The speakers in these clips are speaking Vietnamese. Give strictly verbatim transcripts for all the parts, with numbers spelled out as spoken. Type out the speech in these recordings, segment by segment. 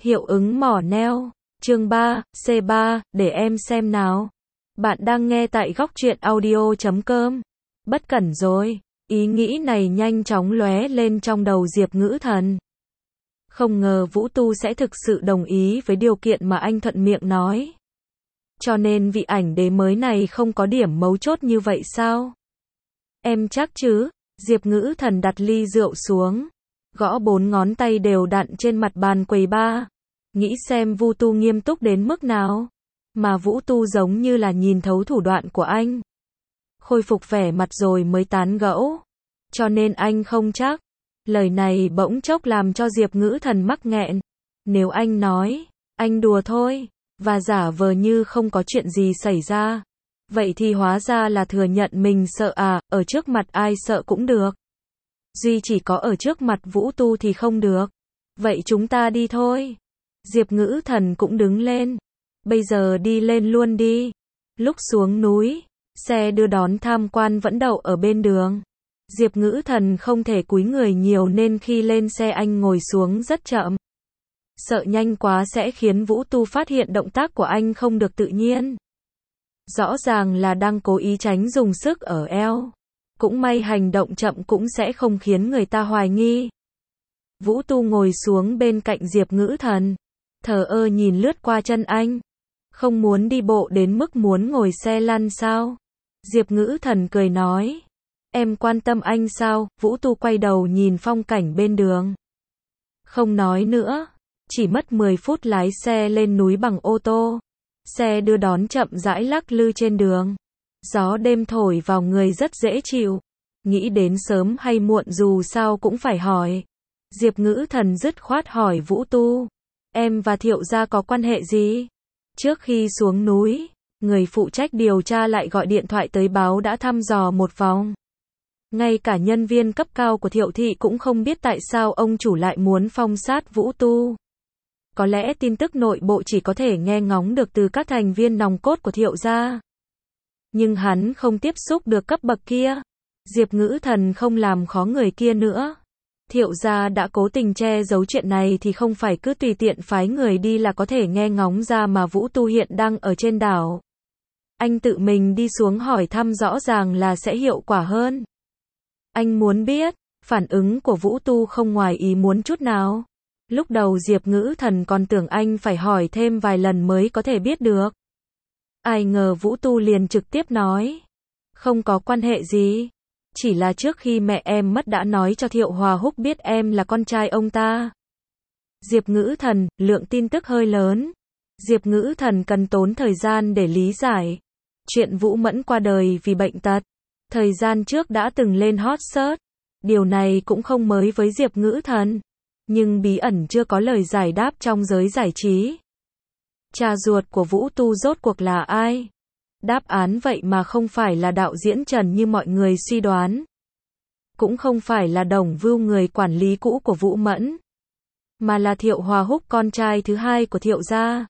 Hiệu ứng mỏ neo, chương ba, C ba, để em xem nào. Bạn đang nghe tại góc truyện audio chấm com. Bất cẩn rồi, ý nghĩ này nhanh chóng lóe lên trong đầu Diệp Ngữ Thần. Không ngờ Vũ Tu sẽ thực sự đồng ý với điều kiện mà anh thuận miệng nói. Cho nên vị ảnh đế mới này không có điểm mấu chốt như vậy sao? Em chắc chứ? Diệp Ngữ Thần đặt ly rượu xuống, gõ bốn ngón tay đều đặn trên mặt bàn quầy bar, nghĩ xem Vũ Tu nghiêm túc đến mức nào. Mà Vũ Tu giống như là nhìn thấu thủ đoạn của anh. Khôi phục vẻ mặt rồi mới tán gẫu. Cho nên anh không chắc. Lời này bỗng chốc làm cho Diệp Ngữ Thần mắc nghẹn. Nếu anh nói, anh đùa thôi, và giả vờ như không có chuyện gì xảy ra, vậy thì hóa ra là thừa nhận mình sợ à, ở trước mặt ai sợ cũng được. Duy chỉ có ở trước mặt Vũ Tu thì không được. Vậy chúng ta đi thôi. Diệp Ngữ Thần cũng đứng lên. Bây giờ đi lên luôn đi. Lúc xuống núi, xe đưa đón tham quan vẫn đậu ở bên đường. Diệp Ngữ Thần không thể cúi người nhiều nên khi lên xe anh ngồi xuống rất chậm. Sợ nhanh quá sẽ khiến Vũ Tu phát hiện động tác của anh không được tự nhiên. Rõ ràng là đang cố ý tránh dùng sức ở eo. Cũng may hành động chậm cũng sẽ không khiến người ta hoài nghi. Vũ Tu ngồi xuống bên cạnh Diệp Ngữ Thần, thờ ơ nhìn lướt qua chân anh. Không muốn đi bộ đến mức muốn ngồi xe lăn sao? Diệp Ngữ Thần cười nói. Em quan tâm anh sao? Vũ Tu quay đầu nhìn phong cảnh bên đường. Không nói nữa. Chỉ mất mười phút lái xe lên núi bằng ô tô. Xe đưa đón chậm rãi lắc lư trên đường. Gió đêm thổi vào người rất dễ chịu. Nghĩ đến sớm hay muộn dù sao cũng phải hỏi. Diệp Ngữ Thần dứt khoát hỏi Vũ Tu. Em và Thiệu gia có quan hệ gì? Trước khi xuống núi, người phụ trách điều tra lại gọi điện thoại tới báo đã thăm dò một vòng. Ngay cả nhân viên cấp cao của Thiệu thị cũng không biết tại sao ông chủ lại muốn phong sát Vũ Tu. Có lẽ tin tức nội bộ chỉ có thể nghe ngóng được từ các thành viên nòng cốt của Thiệu gia. Nhưng hắn không tiếp xúc được cấp bậc kia. Diệp Ngữ Thần không làm khó người kia nữa. Thiệu gia đã cố tình che giấu chuyện này thì không phải cứ tùy tiện phái người đi là có thể nghe ngóng ra mà Vũ Tu hiện đang ở trên đảo. Anh tự mình đi xuống hỏi thăm rõ ràng là sẽ hiệu quả hơn. Anh muốn biết, phản ứng của Vũ Tu không ngoài ý muốn chút nào. Lúc đầu Diệp Ngữ Thần còn tưởng anh phải hỏi thêm vài lần mới có thể biết được. Ai ngờ Vũ Tu liền trực tiếp nói. Không có quan hệ gì. Chỉ là trước khi mẹ em mất đã nói cho Thiệu Hòa Húc biết em là con trai ông ta. Diệp Ngữ Thần, lượng tin tức hơi lớn. Diệp Ngữ Thần cần tốn thời gian để lý giải. Chuyện Vũ Mẫn qua đời vì bệnh tật. Thời gian trước đã từng lên hot search. Điều này cũng không mới với Diệp Ngữ Thần. Nhưng bí ẩn chưa có lời giải đáp trong giới giải trí. Cha ruột của Vũ Tu rốt cuộc là ai? Đáp án vậy mà không phải là đạo diễn Trần như mọi người suy đoán. Cũng không phải là Đồng Vưu người quản lý cũ của Vũ Mẫn. Mà là Thiệu Hòa Húc con trai thứ hai của Thiệu gia.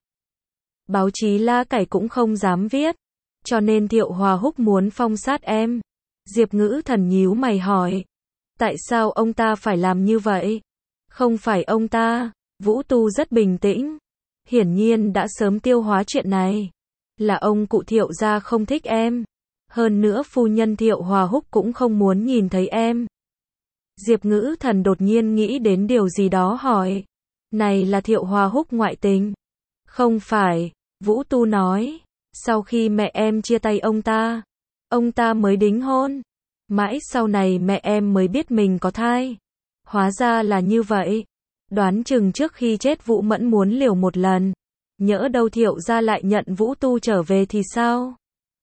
Báo chí la cải cũng không dám viết. Cho nên Thiệu Hòa Húc muốn phong sát em. Diệp Ngữ Thần nhíu mày hỏi. Tại sao ông ta phải làm như vậy? Không phải ông ta. Vũ Tu rất bình tĩnh. Hiển nhiên đã sớm tiêu hóa chuyện này. Là ông cụ Thiệu gia không thích em. Hơn nữa phu nhân Thiệu Hòa Húc cũng không muốn nhìn thấy em. Diệp Ngữ Thần đột nhiên nghĩ đến điều gì đó hỏi. Này là Thiệu Hòa Húc ngoại tình? Không phải, Vũ Tu nói. Sau khi mẹ em chia tay ông ta, ông ta mới đính hôn. Mãi sau này mẹ em mới biết mình có thai. Hóa ra là như vậy. Đoán chừng trước khi chết Vũ Mẫn muốn liều một lần. Nhỡ đâu Thiệu gia lại nhận Vũ Tu trở về thì sao?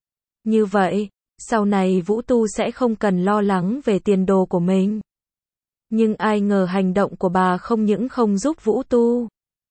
Như vậy, sau này Vũ Tu sẽ không cần lo lắng về tiền đồ của mình. Nhưng ai ngờ hành động của bà không những không giúp Vũ Tu,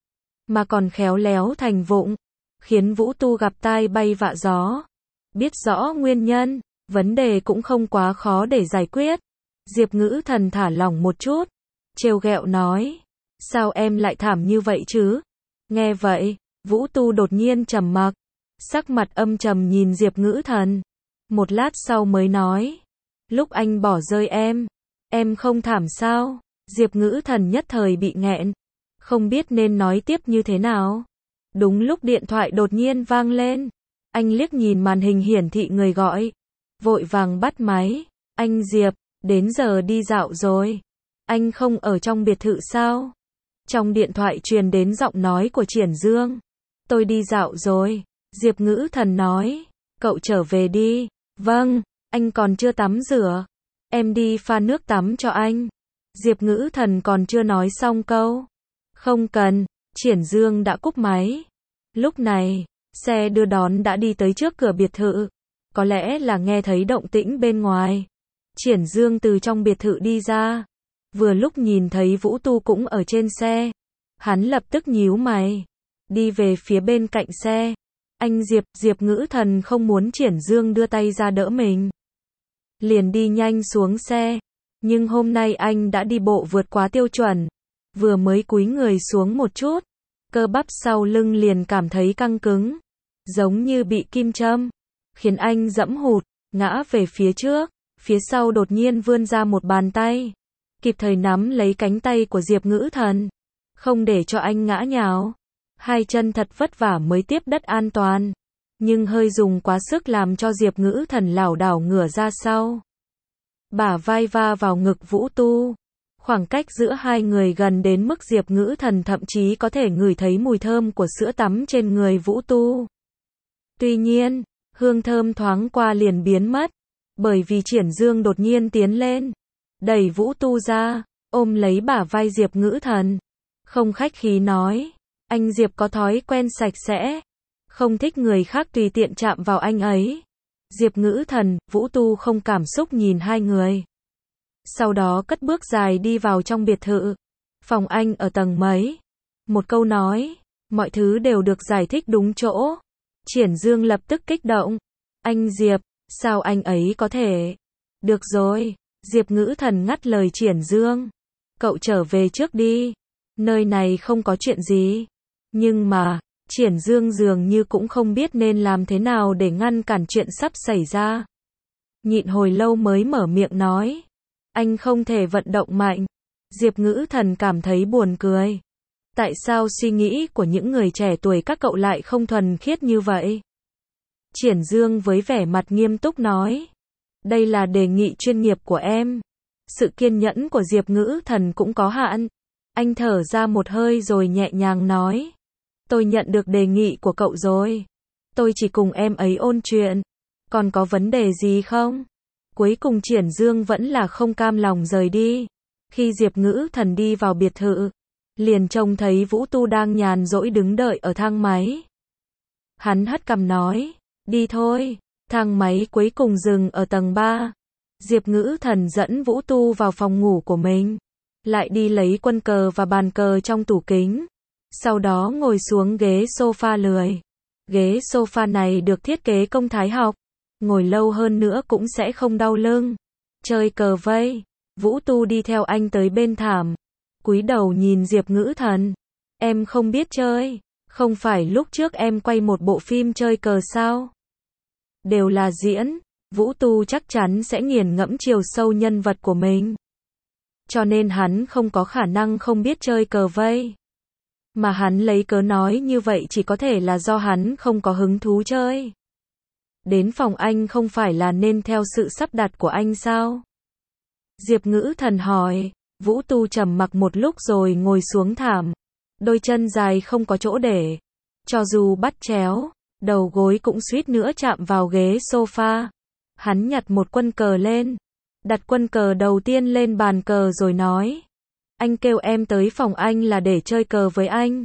mà còn khéo léo thành vụng, khiến Vũ Tu gặp tai bay vạ gió. Biết rõ nguyên nhân, vấn đề cũng không quá khó để giải quyết. Diệp Ngữ Thần thả lỏng một chút, trêu ghẹo nói. Sao em lại thảm như vậy chứ? Nghe vậy, Vũ Tu đột nhiên trầm mặc, sắc mặt âm trầm nhìn Diệp Ngữ Thần. Một lát sau mới nói. Lúc anh bỏ rơi em, em không thảm sao? Diệp Ngữ Thần nhất thời bị nghẹn. không biết nên nói tiếp như thế nào. Đúng lúc điện thoại đột nhiên vang lên. Anh liếc nhìn màn hình hiển thị người gọi. Vội vàng bắt máy. Anh Diệp, đến giờ đi dạo rồi. Anh không ở trong biệt thự sao? Trong điện thoại truyền đến giọng nói của Triển Dương. Tôi đi dạo rồi. Diệp Ngữ Thần nói. Cậu trở về đi. Vâng, anh còn chưa tắm rửa. Em đi pha nước tắm cho anh. Diệp Ngữ Thần còn chưa nói xong câu. Không cần, Triển Dương đã cúp máy. Lúc này, xe đưa đón đã đi tới trước cửa biệt thự. Có lẽ là nghe thấy động tĩnh bên ngoài. Triển Dương từ trong biệt thự đi ra. Vừa lúc nhìn thấy Vũ Tu cũng ở trên xe. Hắn lập tức nhíu mày. Đi về phía bên cạnh xe. Anh Diệp, Diệp Ngữ Thần không muốn Triển Dương đưa tay ra đỡ mình. Liền đi nhanh xuống xe. Nhưng hôm nay anh đã đi bộ vượt quá tiêu chuẩn. Vừa mới cúi người xuống một chút. Cơ bắp sau lưng liền cảm thấy căng cứng. Giống như bị kim châm. Khiến anh dẫm hụt, ngã về phía trước. Phía sau đột nhiên vươn ra một bàn tay. Kịp thời nắm lấy cánh tay của Diệp Ngữ Thần. Không để cho anh ngã nhào. Hai chân thật vất vả mới tiếp đất an toàn. Nhưng hơi dùng quá sức làm cho Diệp Ngữ Thần lảo đảo ngửa ra sau. Bả vai va vào ngực Vũ Tu. Khoảng cách giữa hai người gần đến mức Diệp Ngữ Thần thậm chí có thể ngửi thấy mùi thơm của sữa tắm trên người Vũ Tu. Tuy nhiên, hương thơm thoáng qua liền biến mất. Bởi vì Triển Dương đột nhiên tiến lên. Đẩy Vũ Tu ra, ôm lấy bả vai Diệp Ngữ Thần. Không khách khí nói. Anh Diệp có thói quen sạch sẽ. Không thích người khác tùy tiện chạm vào anh ấy. Diệp Ngữ Thần, Vũ Tu không cảm xúc nhìn hai người. Sau đó cất bước dài đi vào trong biệt thự. Phòng anh ở tầng mấy? Một câu nói. Mọi thứ đều được giải thích đúng chỗ. Triển Dương lập tức kích động. Anh Diệp, sao anh ấy có thể? Được rồi. Diệp Ngữ Thần ngắt lời Triển Dương. Cậu trở về trước đi. Nơi này không có chuyện gì. Nhưng mà, Triển Dương dường như cũng không biết nên làm thế nào để ngăn cản chuyện sắp xảy ra. Nhịn hồi lâu mới mở miệng nói. Anh không thể vận động mạnh. Diệp Ngữ Thần cảm thấy buồn cười. Tại sao suy nghĩ của những người trẻ tuổi các cậu lại không thuần khiết như vậy? Triển Dương với vẻ mặt nghiêm túc nói. Đây là đề nghị chuyên nghiệp của em. Sự kiên nhẫn của Diệp Ngữ Thần cũng có hạn. Anh thở ra một hơi rồi nhẹ nhàng nói. Tôi nhận được đề nghị của cậu rồi. Tôi chỉ cùng em ấy ôn chuyện. Còn có vấn đề gì không? Cuối cùng Triển Dương vẫn là không cam lòng rời đi. Khi Diệp Ngữ Thần đi vào biệt thự, liền trông thấy Vũ Tu đang nhàn rỗi đứng đợi ở thang máy. Hắn hất cằm nói, đi thôi. Thang máy cuối cùng dừng ở tầng ba. Diệp Ngữ Thần dẫn Vũ Tu vào phòng ngủ của mình. Lại đi lấy quân cờ và bàn cờ trong tủ kính. Sau đó ngồi xuống ghế sofa lười. Ghế sofa này được thiết kế công thái học. Ngồi lâu hơn nữa cũng sẽ không đau lưng. Chơi cờ vây. Vũ Tu đi theo anh tới bên thảm. Cúi đầu nhìn Diệp Ngữ Thần. Em không biết chơi. Không phải lúc trước em quay một bộ phim chơi cờ sao? Đều là diễn. Vũ Tu chắc chắn sẽ nghiền ngẫm chiều sâu nhân vật của mình. Cho nên hắn không có khả năng không biết chơi cờ vây. Mà hắn lấy cớ nói như vậy chỉ có thể là do hắn không có hứng thú chơi. Đến phòng anh không phải là nên theo sự sắp đặt của anh sao? Diệp Ngữ Thần hỏi. Vũ Tu trầm mặc một lúc rồi ngồi xuống thảm. Đôi chân dài không có chỗ để. Cho dù bắt chéo, đầu gối cũng suýt nữa chạm vào ghế sofa. Hắn nhặt một quân cờ lên. Đặt quân cờ đầu tiên lên bàn cờ rồi nói. Anh kêu em tới phòng anh là để chơi cờ với anh.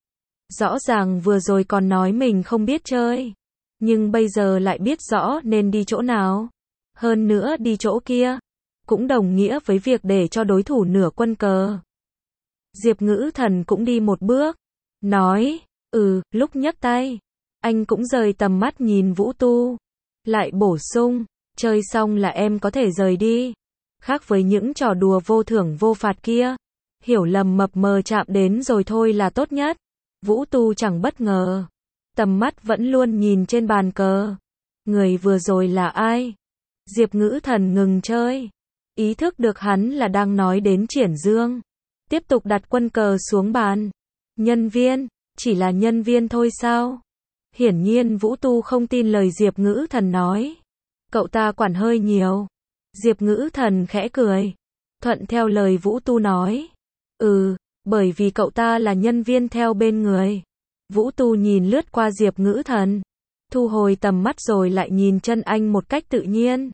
Rõ ràng vừa rồi còn nói mình không biết chơi. Nhưng bây giờ lại biết rõ nên đi chỗ nào. Hơn nữa đi chỗ kia. Cũng đồng nghĩa với việc để cho đối thủ nửa quân cờ. Diệp Ngữ Thần cũng đi một bước. Nói, ừ, lúc nhấc tay. Anh cũng rời tầm mắt nhìn Vũ Tu. Lại bổ sung, chơi xong là em có thể rời đi. Khác với những trò đùa vô thưởng vô phạt kia. Hiểu lầm mập mờ chạm đến rồi thôi là tốt nhất. Vũ Tu chẳng bất ngờ. Tầm mắt vẫn luôn nhìn trên bàn cờ. Người vừa rồi là ai? Diệp Ngữ Thần ngừng chơi. Ý thức được hắn là đang nói đến Triển Dương. Tiếp tục đặt quân cờ xuống bàn. Nhân viên? Chỉ là nhân viên thôi sao? Hiển nhiên Vũ Tu không tin lời Diệp Ngữ Thần nói. Cậu ta quản hơi nhiều. Diệp Ngữ Thần khẽ cười. Thuận theo lời Vũ Tu nói. Ừ, bởi vì cậu ta là nhân viên theo bên người. Vũ Tu nhìn lướt qua Diệp Ngữ Thần. Thu hồi tầm mắt rồi lại nhìn chân anh một cách tự nhiên.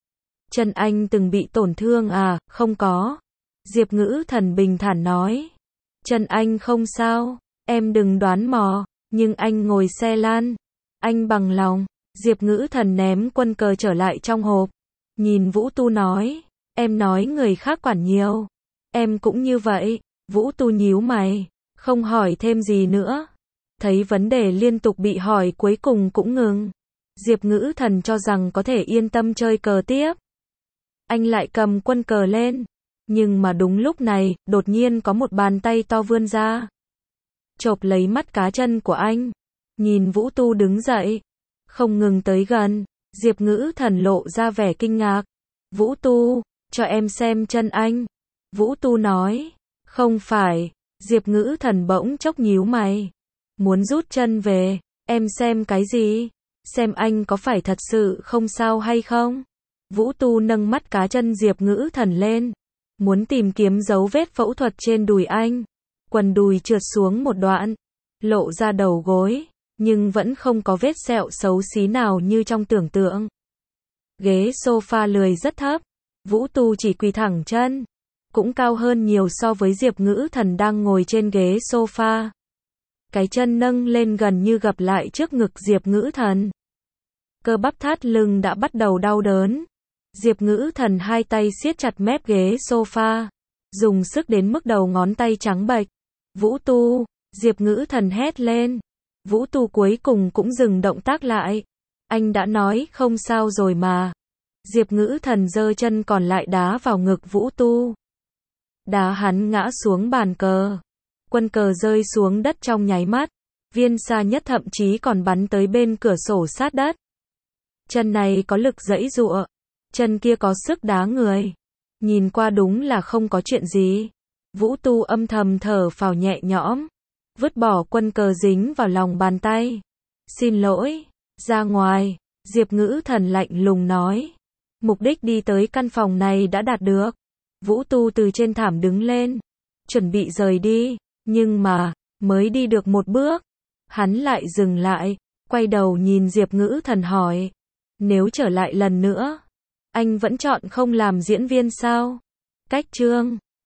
Chân anh từng bị tổn thương à? Không có. Diệp Ngữ Thần bình thản nói. Chân anh không sao, em đừng đoán mò, nhưng anh ngồi xe lan. Anh bằng lòng. Diệp Ngữ Thần ném quân cờ trở lại trong hộp. Nhìn Vũ Tu nói. Em nói người khác quản nhiều. Em cũng như vậy. Vũ Tu nhíu mày. Không hỏi thêm gì nữa. Thấy vấn đề liên tục bị hỏi cuối cùng cũng ngừng. Diệp Ngữ Thần cho rằng có thể yên tâm chơi cờ tiếp. Anh lại cầm quân cờ lên. Nhưng mà đúng lúc này, đột nhiên có một bàn tay to vươn ra. Chộp lấy mắt cá chân của anh. Nhìn Vũ Tu đứng dậy. Không ngừng tới gần. Diệp Ngữ Thần lộ ra vẻ kinh ngạc. Vũ Tu, cho em xem chân anh. Vũ Tu nói. Không phải. Diệp Ngữ Thần bỗng chốc nhíu mày. Muốn rút chân về. Em xem cái gì? Xem anh có phải thật sự không sao hay không? Vũ Tu nâng mắt cá chân Diệp Ngữ Thần lên. Muốn tìm kiếm dấu vết phẫu thuật trên đùi anh. Quần đùi trượt xuống một đoạn. Lộ ra đầu gối. Nhưng vẫn không có vết sẹo xấu xí nào như trong tưởng tượng. Ghế sofa lười rất thấp. Vũ Tu chỉ quỳ thẳng chân. Cũng cao hơn nhiều so với Diệp Ngữ Thần đang ngồi trên ghế sofa. Cái chân nâng lên gần như gập lại trước ngực Diệp Ngữ Thần. Cơ bắp thắt lưng đã bắt đầu đau đớn. Diệp Ngữ Thần hai tay siết chặt mép ghế sofa. Dùng sức đến mức đầu ngón tay trắng bệch. Vũ Tu, Diệp Ngữ Thần hét lên. Vũ Tu cuối cùng cũng dừng động tác lại. Anh đã nói không sao rồi mà. Diệp Ngữ Thần giơ chân còn lại đá vào ngực Vũ Tu. Đá hắn ngã xuống bàn cờ. Quân cờ rơi xuống đất trong nháy mắt. Viên xa nhất thậm chí còn bắn tới bên cửa sổ sát đất. Chân này có lực giãy giụa. Chân kia có sức đá người. Nhìn qua đúng là không có chuyện gì. Vũ Tu âm thầm thở phào nhẹ nhõm. Vứt bỏ quân cờ dính vào lòng bàn tay. Xin lỗi. Ra ngoài. Diệp Ngữ Thần lạnh lùng nói. Mục đích đi tới căn phòng này đã đạt được. Vũ Tu từ trên thảm đứng lên. Chuẩn bị rời đi. Nhưng mà, mới đi được một bước. Hắn lại dừng lại. Quay đầu nhìn Diệp Ngữ Thần hỏi. Nếu trở lại lần nữa, anh vẫn chọn không làm diễn viên sao? Cách chương